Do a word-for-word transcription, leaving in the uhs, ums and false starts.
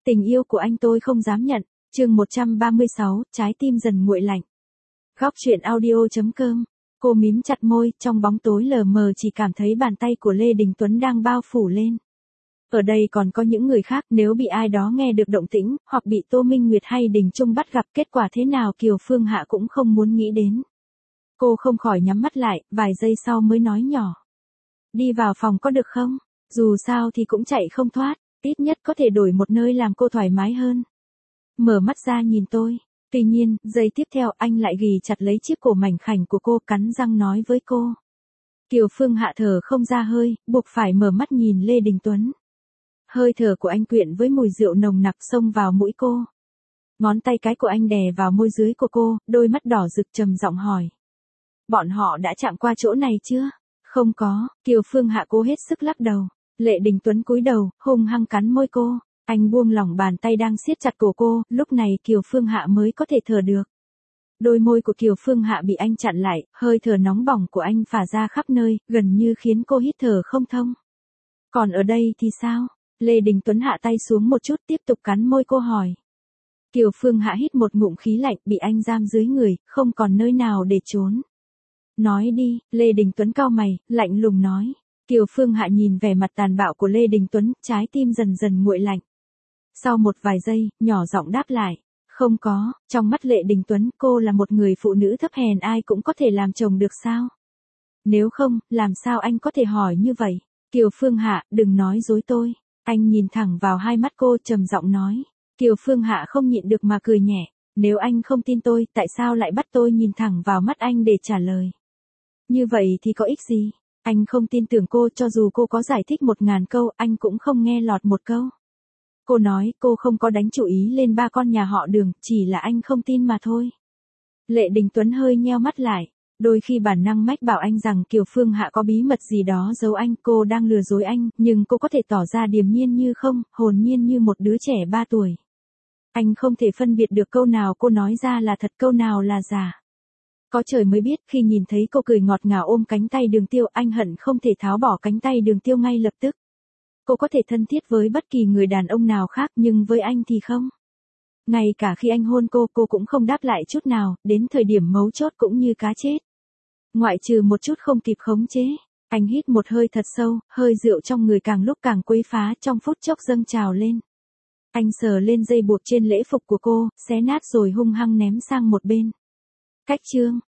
Tình yêu của anh tôi không dám nhận. Chương một trăm ba mươi sáu, trái tim dần nguội lạnh. Góc truyện audio chấm com. Cô mím chặt môi, trong bóng tối lờ mờ chỉ cảm thấy bàn tay của Lê Đình Tuấn đang bao phủ lên. Ở đây còn có những người khác, nếu bị ai đó nghe được động tĩnh, hoặc bị Tô Minh Nguyệt hay Đình Trung bắt gặp, kết quả thế nào Kiều Phương Hạ cũng không muốn nghĩ đến. Cô không khỏi nhắm mắt lại, vài giây sau mới nói nhỏ. Đi vào phòng có được không? Dù sao thì cũng chạy không thoát, ít nhất có thể đổi một nơi làm cô thoải mái hơn. Mở mắt ra nhìn tôi. Tuy nhiên, giây tiếp theo anh lại ghì chặt lấy chiếc cổ mảnh khảnh của cô, cắn răng nói với cô. Kiều Phương Hạ thở không ra hơi, buộc phải mở mắt nhìn Lê Đình Tuấn. Hơi thở của anh quyện với mùi rượu nồng nặc xông vào mũi cô. Ngón tay cái của anh đè vào môi dưới của cô, đôi mắt đỏ rực trầm giọng hỏi. Bọn họ đã chạm qua chỗ này chưa? Không có, Kiều Phương Hạ cố hết sức lắc đầu. Lê Đình Tuấn cúi đầu, hung hăng cắn môi cô. Anh buông lỏng bàn tay đang siết chặt cổ cô, lúc này Kiều Phương Hạ mới có thể thở được. Đôi môi của Kiều Phương Hạ bị anh chặn lại, hơi thở nóng bỏng của anh phả ra khắp nơi, gần như khiến cô hít thở không thông. Còn ở đây thì sao? Lê Đình Tuấn hạ tay xuống một chút, tiếp tục cắn môi cô hỏi. Kiều Phương Hạ hít một ngụm khí lạnh, bị anh giam dưới người, không còn nơi nào để trốn. Nói đi, Lê Đình Tuấn cau mày, lạnh lùng nói. Kiều Phương Hạ nhìn vẻ mặt tàn bạo của Lê Đình Tuấn, trái tim dần dần nguội lạnh. Sau một vài giây, nhỏ giọng đáp lại. Không có, trong mắt Lê Đình Tuấn, cô là một người phụ nữ thấp hèn, ai cũng có thể làm chồng được sao? Nếu không, làm sao anh có thể hỏi như vậy? Kiều Phương Hạ, đừng nói dối tôi. Anh nhìn thẳng vào hai mắt cô, trầm giọng nói. Kiều Phương Hạ không nhịn được mà cười nhẹ. Nếu anh không tin tôi, tại sao lại bắt tôi nhìn thẳng vào mắt anh để trả lời? Như vậy thì có ích gì? Anh không tin tưởng cô, cho dù cô có giải thích một ngàn câu, anh cũng không nghe lọt một câu. Cô nói cô không có đánh chủ ý lên ba con nhà họ Đường, chỉ là anh không tin mà thôi. Lê Đình Tuấn hơi nheo mắt lại. Đôi khi bản năng mách bảo anh rằng Kiều Phương Hạ có bí mật gì đó giấu anh, cô đang lừa dối anh, nhưng cô có thể tỏ ra điềm nhiên như không, hồn nhiên như một đứa trẻ ba tuổi. Anh không thể phân biệt được câu nào cô nói ra là thật, câu nào là giả. Có trời mới biết, khi nhìn thấy cô cười ngọt ngào ôm cánh tay Đường Tiêu, anh hận không thể tháo bỏ cánh tay Đường Tiêu ngay lập tức. Cô có thể thân thiết với bất kỳ người đàn ông nào khác, nhưng với anh thì không. Ngay cả khi anh hôn cô, cô cũng không đáp lại chút nào, đến thời điểm mấu chốt cũng như cá chết. Ngoại trừ một chút không kịp khống chế. Anh hít một hơi thật sâu, hơi rượu trong người càng lúc càng quấy phá, trong phút chốc dâng trào lên. Anh sờ lên dây buộc trên lễ phục của cô, xé nát rồi hung hăng ném sang một bên. Cách chương.